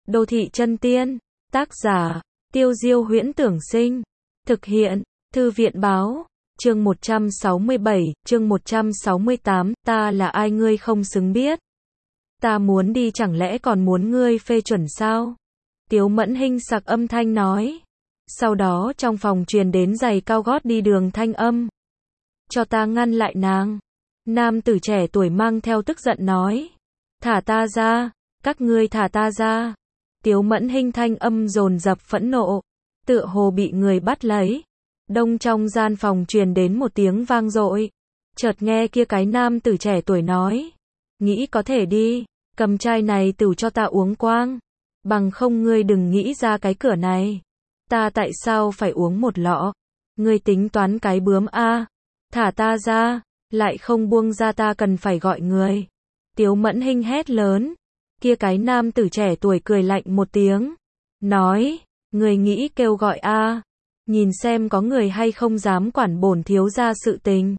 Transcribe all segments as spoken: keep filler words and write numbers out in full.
Đô thị chân tiên, tác giả, Tiêu Diêu Huyễn Tưởng Sinh, thực hiện, Thư viện báo, chương một trăm sáu mươi bảy, chương một trăm sáu mươi tám, ta là ai ngươi không xứng biết. Ta muốn đi chẳng lẽ còn muốn ngươi phê chuẩn sao? Tiếu Mẫn Hinh sặc âm thanh nói. Sau đó trong phòng truyền đến giày cao gót đi đường thanh âm. Cho ta ngăn lại nàng. Nam tử trẻ tuổi mang theo tức giận nói. Thả ta ra, các ngươi thả ta ra. Tiếu Mẫn Hinh thanh âm dồn dập phẫn nộ, tựa hồ bị người bắt lấy. Đông trong gian phòng truyền đến một tiếng vang dội. Chợt nghe kia cái nam tử trẻ tuổi nói. Nghĩ có thể đi, cầm chai này tửu cho ta uống quang. Bằng không ngươi đừng nghĩ ra cái cửa này. Ta tại sao phải uống một lọ? Ngươi tính toán cái bướm a? Thả ta ra, lại không buông ra ta cần phải gọi người. Tiếu Mẫn Hinh hét lớn. Kia cái nam tử trẻ tuổi cười lạnh một tiếng. Nói, người nghĩ kêu gọi a? Nhìn xem có người hay không dám quản bổn thiếu gia sự tình.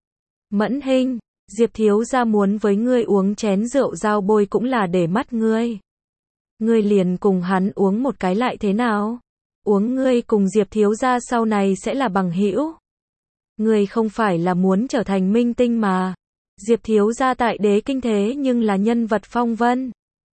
Mẫn Hinh, Diệp thiếu gia muốn với ngươi uống chén rượu giao bôi cũng là để mắt ngươi. Ngươi liền cùng hắn uống một cái lại thế nào? Uống ngươi cùng Diệp thiếu gia sau này sẽ là bằng hữu. Ngươi không phải là muốn trở thành minh tinh mà. Diệp thiếu gia tại đế kinh thế nhưng là nhân vật phong vân.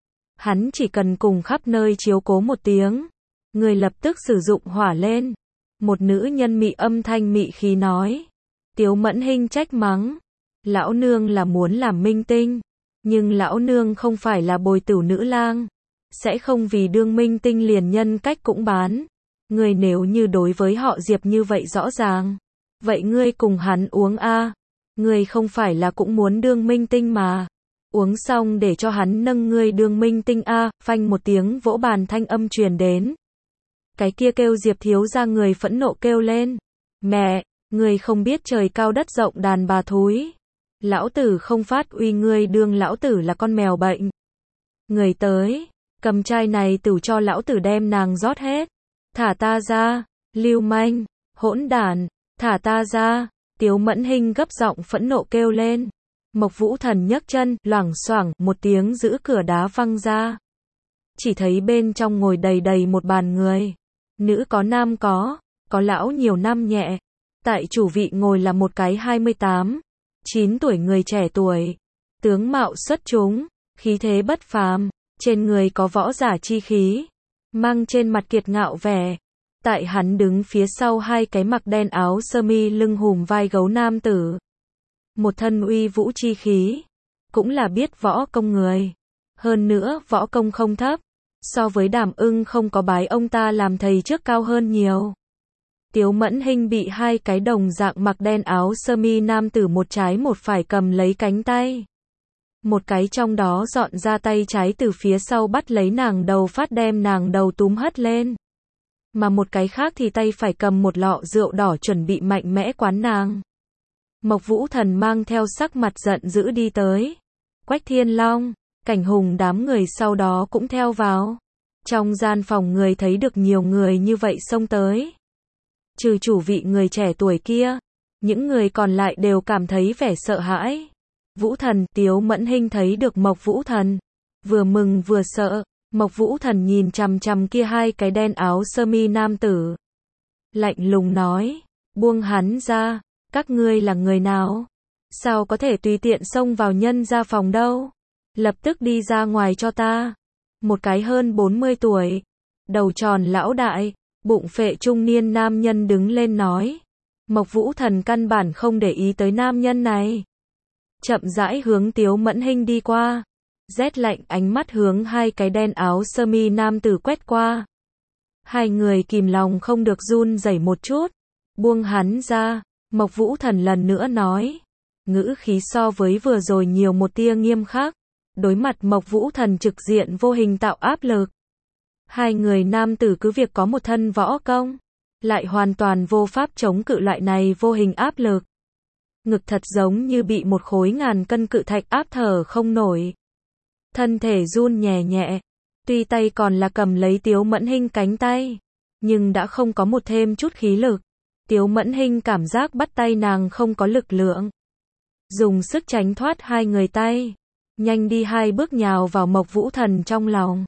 Hắn chỉ cần cùng khắp nơi chiếu cố một tiếng. Ngươi lập tức sử dụng hỏa lên. Một nữ nhân mị âm thanh mị khí nói. Tiếu Mẫn Hinh trách mắng. Lão nương là muốn làm minh tinh. Nhưng lão nương không phải là bồi tửu nữ lang. Sẽ không vì đương minh tinh liền nhân cách cũng bán. Ngươi nếu như đối với họ Diệp như vậy rõ ràng. Vậy ngươi cùng hắn uống a? Ngươi không phải là cũng muốn đương minh tinh mà. Uống xong để cho hắn nâng ngươi đương minh tinh a, phanh một tiếng vỗ bàn thanh âm truyền đến. Cái kia kêu Diệp thiếu gia người phẫn nộ kêu lên. Mẹ, ngươi không biết trời cao đất rộng đàn bà thúi. Lão tử không phát uy ngươi đương lão tử là con mèo bệnh. Người tới, cầm chai này tửu cho lão tử đem nàng rót hết. Thả ta ra, lưu manh, hỗn đản, thả ta ra. Tiếu Mẫn Hinh gấp giọng phẫn nộ kêu lên. Mộc Vũ Thần nhấc chân, loảng xoảng, một tiếng giữ cửa đá văng ra. Chỉ thấy bên trong ngồi đầy đầy một bàn người. Nữ có nam có, có lão nhiều năm nhẹ. Tại chủ vị ngồi là một cái hai mươi tám, chín tuổi người trẻ tuổi. Tướng mạo xuất chúng, khí thế bất phàm, trên người có võ giả chi khí. Mang trên mặt kiệt ngạo vẻ. Tại hắn đứng phía sau hai cái mặc đen áo sơ mi lưng hùm vai gấu nam tử. Một thân uy vũ chi khí. Cũng là biết võ công người. Hơn nữa võ công không thấp. So với Đàm Ưng không có bái ông ta làm thầy trước cao hơn nhiều. Tiếu Mẫn Hinh bị hai cái đồng dạng mặc đen áo sơ mi nam tử một trái một phải cầm lấy cánh tay. Một cái trong đó dọn ra tay trái từ phía sau bắt lấy nàng đầu phát đem nàng đầu túm hất lên. Mà một cái khác thì tay phải cầm một lọ rượu đỏ chuẩn bị mạnh mẽ quán nàng. Mộc Vũ Thần mang theo sắc mặt giận dữ đi tới. Quách Thiên Long, Cảnh Hùng đám người sau đó cũng theo vào. Trong gian phòng người thấy được nhiều người như vậy xông tới. Trừ chủ vị người trẻ tuổi kia, những người còn lại đều cảm thấy vẻ sợ hãi. Vũ Thần, Tiếu Mẫn Hinh thấy được Mộc Vũ Thần. Vừa mừng vừa sợ, Mộc Vũ Thần nhìn chằm chằm kia hai cái đen áo sơ mi nam tử. Lạnh lùng nói, buông hắn ra, các ngươi là người nào? Sao có thể tùy tiện xông vào nhân gia phòng đâu? Lập tức đi ra ngoài cho ta. Một cái hơn bốn mươi tuổi, đầu tròn lão đại, bụng phệ trung niên nam nhân đứng lên nói. Mộc Vũ Thần căn bản không để ý tới nam nhân này. Chậm rãi hướng Tiếu Mẫn Hinh đi qua. Rét lạnh ánh mắt hướng hai cái đen áo sơ mi nam tử quét qua. Hai người kìm lòng không được run rẩy một chút. Buông hắn ra, Mộc Vũ Thần lần nữa nói. Ngữ khí so với vừa rồi nhiều một tia nghiêm khắc. Đối mặt Mộc Vũ Thần trực diện vô hình tạo áp lực. Hai người nam tử cứ việc có một thân võ công. Lại hoàn toàn vô pháp chống cự loại này vô hình áp lực. Ngực thật giống như bị một khối ngàn cân cự thạch áp thở không nổi. Thân thể run nhẹ nhẹ. Tuy tay còn là cầm lấy Tiếu Mẫn Hinh cánh tay. Nhưng đã không có một thêm chút khí lực. Tiếu Mẫn Hinh cảm giác bắt tay nàng không có lực lượng. Dùng sức tránh thoát hai người tay. Nhanh đi hai bước nhào vào Mộc Vũ Thần trong lòng.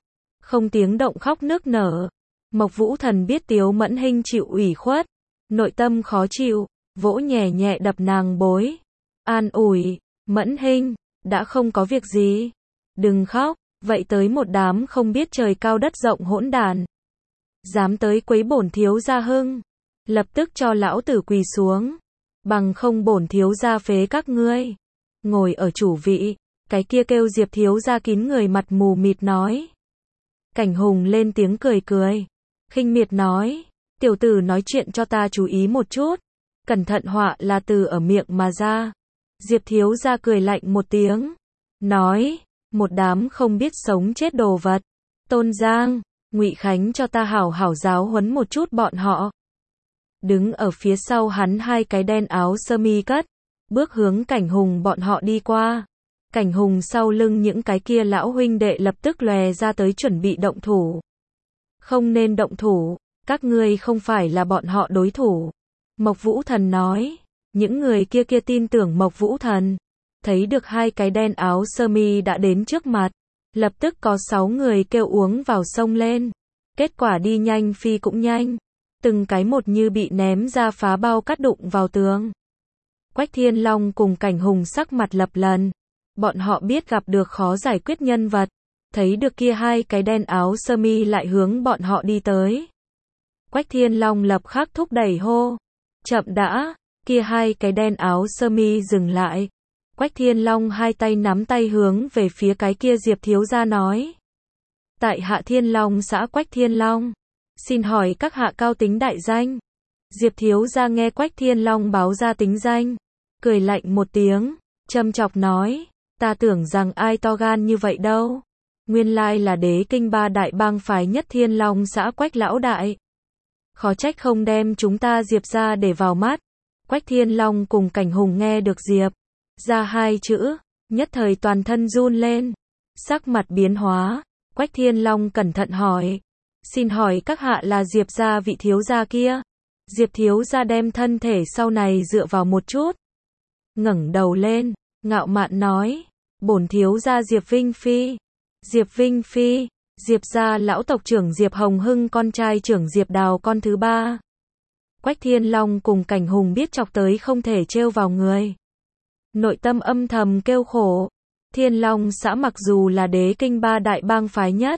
không tiếng động khóc nức nở. Mộc Vũ Thần biết Tiếu Mẫn Hinh chịu ủy khuất, nội tâm khó chịu, vỗ nhẹ nhẹ đập nàng bối. An ủi, Mẫn Hinh, đã không có việc gì. Đừng khóc, vậy tới một đám không biết trời cao đất rộng hỗn đàn. Dám tới quấy bổn thiếu gia hưng. Lập tức cho lão tử quỳ xuống. Bằng không bổn thiếu gia phế các ngươi. Ngồi ở chủ vị, cái kia kêu Diệp thiếu gia kín người mặt mù mịt nói. Cảnh Hùng lên tiếng cười cười. Khinh miệt nói, tiểu tử nói chuyện cho ta chú ý một chút. Cẩn thận họa là từ ở miệng mà ra. Diệp thiếu gia cười lạnh một tiếng. Nói, một đám không biết sống chết đồ vật. Tôn Giang, Ngụy Khánh cho ta hảo hảo giáo huấn một chút bọn họ. Đứng ở phía sau hắn hai cái đen áo sơ mi cất. Bước hướng Cảnh Hùng bọn họ đi qua. Cảnh Hùng sau lưng những cái kia lão huynh đệ lập tức lòe ra tới chuẩn bị động thủ. Không nên động thủ, các ngươi không phải là bọn họ đối thủ. Mộc Vũ Thần nói, những người kia kia tin tưởng Mộc Vũ Thần. Thấy được hai cái đen áo sơ mi đã đến trước mặt. Lập tức có sáu người kêu uống vào sông lên. Kết quả đi nhanh phi cũng nhanh. Từng cái một như bị ném ra phá bao cắt đụng vào tường. Quách Thiên Long cùng Cảnh Hùng sắc mặt lập lần. Bọn họ biết gặp được khó giải quyết nhân vật. Thấy được kia hai cái đen áo sơ mi lại hướng bọn họ đi tới. Quách Thiên Long lập khắc thúc đẩy hô. Chậm đã, kia hai cái đen áo sơ mi dừng lại. Quách Thiên Long hai tay nắm tay hướng về phía cái kia Diệp thiếu gia nói. Tại Hạ Thiên Long xã Quách Thiên Long. Xin hỏi các hạ cao tính đại danh. Diệp thiếu gia nghe Quách Thiên Long báo ra tính danh. Cười lạnh một tiếng, châm chọc nói. Ta tưởng rằng ai to gan như vậy đâu. Nguyên lai là đế kinh ba đại bang phái nhất Thiên Long xã Quách lão đại. Khó trách không đem chúng ta Diệp ra để vào mắt. Quách Thiên Long cùng Cảnh Hùng nghe được Diệp ra hai chữ, nhất thời toàn thân run lên. Sắc mặt biến hóa, Quách Thiên Long cẩn thận hỏi. Xin hỏi các hạ là Diệp gia vị thiếu gia kia. Diệp thiếu gia đem thân thể sau này dựa vào một chút. Ngẩng đầu lên, ngạo mạn nói. Bổn thiếu gia Diệp Vinh Phi. Diệp Vinh Phi, Diệp gia lão tộc trưởng Diệp Hồng Hưng con trai trưởng Diệp Đào con thứ ba. Quách Thiên Long cùng Cảnh Hùng biết chọc tới không thể trêu vào người. Nội tâm âm thầm kêu khổ. Thiên Long xã mặc dù là đế kinh ba đại bang phái nhất.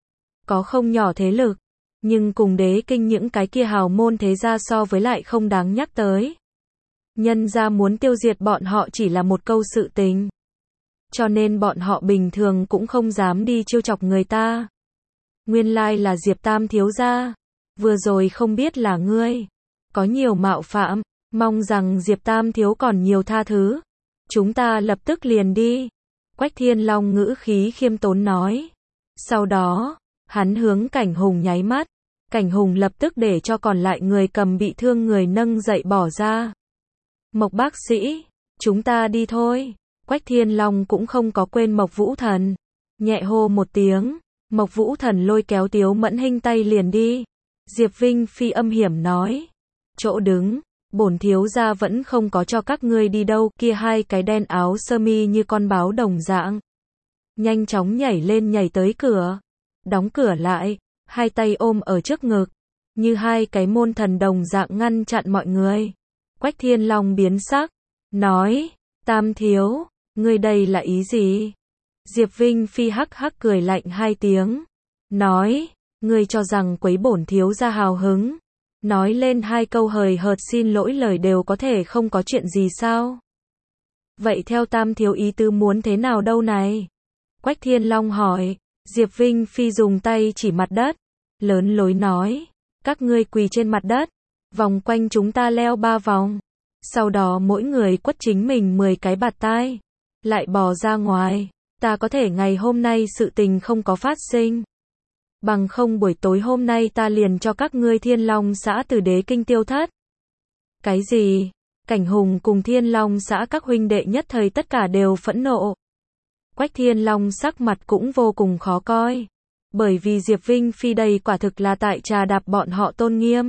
Có không nhỏ thế lực. Nhưng cùng đế kinh những cái kia hào môn thế gia so với lại không đáng nhắc tới. Nhân gia muốn tiêu diệt bọn họ chỉ là một câu sự tình. Cho nên bọn họ bình thường cũng không dám đi trêu chọc người ta. Nguyên lai là Diệp Tam thiếu gia. Vừa rồi không biết là ngươi. Có nhiều mạo phạm. Mong rằng Diệp Tam thiếu còn nhiều tha thứ. Chúng ta lập tức liền đi. Quách Thiên Long ngữ khí khiêm tốn nói. Sau đó, hắn hướng Cảnh Hùng nháy mắt. Cảnh Hùng lập tức để cho còn lại người cầm bị thương người nâng dậy bỏ ra. Mộc bác sĩ, chúng ta đi thôi. Quách Thiên Long cũng không có quên Mộc Vũ Thần. Nhẹ hô một tiếng, Mộc Vũ Thần lôi kéo Tiếu Mẫn Hinh tay liền đi. Diệp Vinh Phi âm hiểm nói. Chỗ đứng, bổn thiếu gia vẫn không có cho các ngươi đi đâu. Kia hai cái đen áo sơ mi như con báo đồng dạng. Nhanh chóng nhảy lên nhảy tới cửa. Đóng cửa lại, hai tay ôm ở trước ngực. Như hai cái môn thần đồng dạng ngăn chặn mọi người. Quách Thiên Long biến sắc. Nói, Tam thiếu. Ngươi đây là ý gì? Diệp Vinh Phi hắc hắc cười lạnh hai tiếng. Nói, ngươi cho rằng quấy bổn thiếu gia hào hứng. Nói lên hai câu hời hợt xin lỗi lời đều có thể không có chuyện gì sao? Vậy theo Tam thiếu ý tứ muốn thế nào đâu này? Quách Thiên Long hỏi. Diệp Vinh Phi dùng tay chỉ mặt đất. Lớn lối nói. Các ngươi quỳ trên mặt đất. Vòng quanh chúng ta leo ba vòng. Sau đó mỗi người quất chính mình mười cái bạt tai. Lại bò ra ngoài. Ta có thể ngày hôm nay sự tình không có phát sinh. Bằng không buổi tối hôm nay ta liền cho các ngươi Thiên Long xã từ đế kinh tiêu thất. Cái gì? Cảnh Hùng cùng Thiên Long xã các huynh đệ nhất thời tất cả đều phẫn nộ. Quách Thiên Long sắc mặt cũng vô cùng khó coi. Bởi vì Diệp Vinh Phi đây quả thực là tại trà đạp bọn họ tôn nghiêm.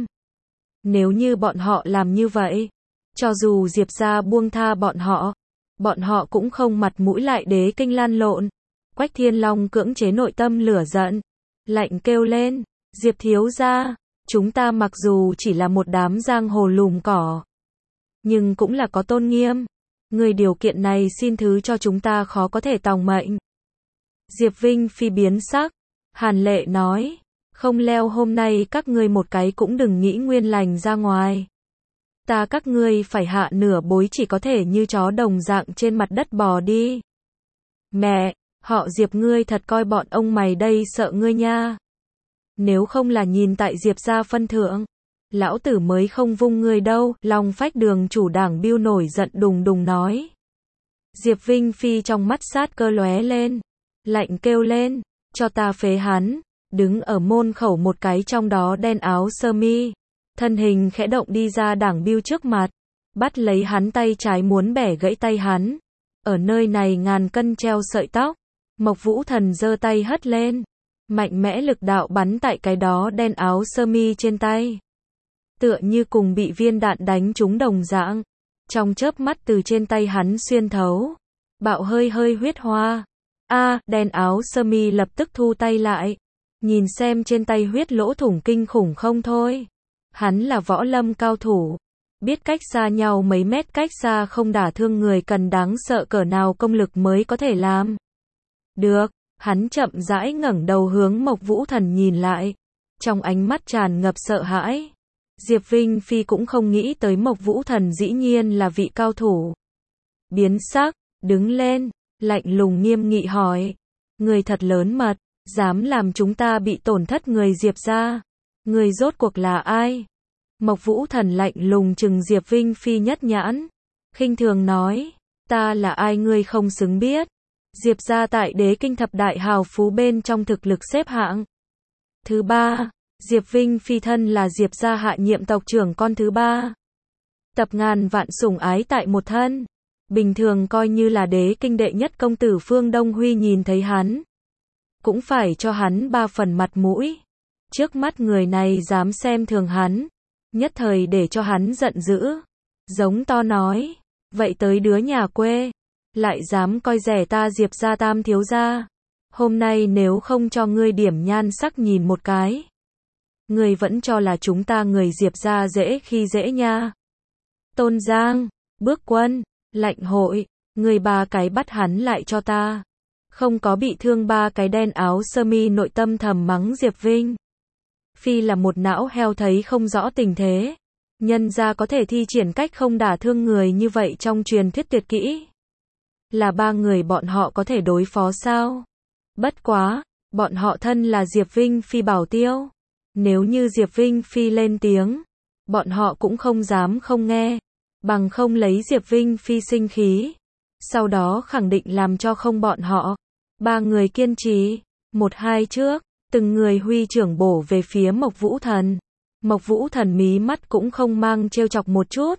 Nếu như bọn họ làm như vậy, cho dù Diệp gia buông tha bọn họ, bọn họ cũng không mặt mũi lại đế kinh lan lộn. Quách Thiên Long cưỡng chế nội tâm lửa giận, Lạnh kêu lên, Diệp thiếu gia, chúng ta mặc dù chỉ là một đám giang hồ lùm cỏ, nhưng cũng là có tôn nghiêm. Người điều kiện này xin thứ cho chúng ta khó có thể tòng mệnh. Diệp Vinh Phi biến sắc, hàn lệ nói, không leo hôm nay các ngươi một cái cũng đừng nghĩ nguyên lành ra ngoài. Ta các ngươi phải hạ nửa bối chỉ có thể như chó đồng dạng trên mặt đất bò đi. Mẹ, họ Diệp ngươi thật coi bọn ông mày đây sợ ngươi nha. Nếu không là nhìn tại Diệp gia phân thượng, lão tử mới không vung ngươi đâu, Long Phách Đường chủ Đảng Biêu nổi giận đùng đùng nói. Diệp Vinh Phi trong mắt sát cơ lóe lên, lạnh kêu lên, cho ta phế hắn. Đứng ở môn khẩu một cái trong đó đen áo sơ mi, thân hình khẽ động đi ra Đảng Biêu trước mặt, bắt lấy hắn tay trái muốn bẻ gãy tay hắn. Ở nơi này ngàn cân treo sợi tóc, Mộc Vũ Thần giơ tay hất lên, mạnh mẽ lực đạo bắn tại cái đó đen áo sơ mi trên tay. Tựa như cùng bị viên đạn đánh trúng đồng dạng, trong chớp mắt từ trên tay hắn xuyên thấu, bạo hơi hơi huyết hoa. A, đen áo sơ mi lập tức thu tay lại, nhìn xem trên tay huyết lỗ thủng kinh khủng không thôi. Hắn là võ lâm cao thủ, biết cách xa nhau mấy mét cách xa không đả thương người cần đáng sợ cỡ nào công lực mới có thể làm. Được, hắn chậm rãi ngẩng đầu hướng Mộc Vũ Thần nhìn lại, trong ánh mắt tràn ngập sợ hãi. Diệp Vinh Phi cũng không nghĩ tới Mộc Vũ Thần dĩ nhiên là vị cao thủ. Biến sắc, đứng lên, lạnh lùng nghiêm nghị hỏi, người thật lớn mật, dám làm chúng ta bị tổn thất người Diệp gia, người rốt cuộc là ai? Mộc Vũ Thần lạnh lùng trừng Diệp Vinh Phi nhất nhãn, khinh thường nói, ta là ai ngươi không xứng biết. Diệp gia tại Đế Kinh thập đại hào phú bên trong thực lực xếp hạng thứ ba, Diệp Vinh Phi thân là Diệp gia hạ nhiệm tộc trưởng con thứ ba. Tập ngàn vạn sủng ái tại một thân, bình thường coi như là Đế Kinh đệ nhất công tử Phương Đông Huy nhìn thấy hắn, cũng phải cho hắn ba phần mặt mũi. Trước mắt người này dám xem thường hắn, nhất thời để cho hắn giận dữ, giống to nói, vậy tới đứa nhà quê, lại dám coi rẻ ta Diệp gia tam thiếu gia, hôm nay nếu không cho ngươi điểm nhan sắc nhìn một cái, ngươi vẫn cho là chúng ta người Diệp gia dễ khi dễ nha. Tôn Giang, Bước Quân, Lạnh Hội, người ba cái bắt hắn lại cho ta. Không có bị thương ba cái đen áo sơ mi nội tâm thầm mắng Diệp Vinh Phi là một não heo thấy không rõ tình thế. Nhân ra có thể thi triển cách không đả thương người như vậy trong truyền thuyết tuyệt kỹ. Là ba người bọn họ có thể đối phó sao? Bất quá, bọn họ thân là Diệp Vinh Phi bảo tiêu. Nếu như Diệp Vinh Phi lên tiếng, bọn họ cũng không dám không nghe. Bằng không lấy Diệp Vinh Phi sinh khí. Sau đó khẳng định làm cho không bọn họ. Ba người kiên trì, một hai trước, từng người huy trưởng bổ về phía Mộc Vũ Thần. Mộc Vũ Thần mí mắt cũng không mang trêu chọc một chút.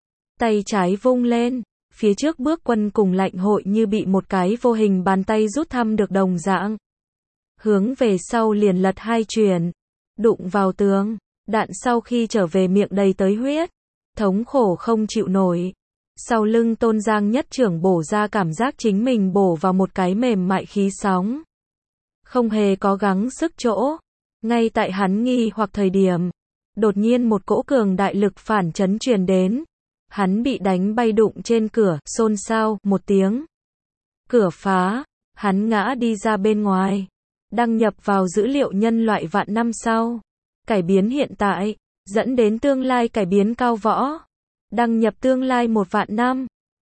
Tay trái vung lên, phía trước Bước Quân cùng Lạnh Hội như bị một cái vô hình bàn tay rút thăm được đồng dạng. Hướng về sau liền lật hai chuyển, đụng vào tường, đạn sau khi trở về miệng đầy tới huyết, thống khổ không chịu nổi. Sau lưng Tôn Giang nhất trưởng bổ ra cảm giác chính mình bổ vào một cái mềm mại khí sóng. Không hề có gắng sức chỗ. Ngay tại hắn nghi hoặc thời điểm, đột nhiên một cỗ cường đại lực phản chấn truyền đến. Hắn bị đánh bay đụng trên cửa, xôn xao, một tiếng. Cửa phá, hắn ngã đi ra bên ngoài. Đăng nhập vào dữ liệu nhân loại vạn năm sau. Cải biến hiện tại, dẫn đến tương lai cải biến cao võ. Đăng nhập tương lai một vạn năm.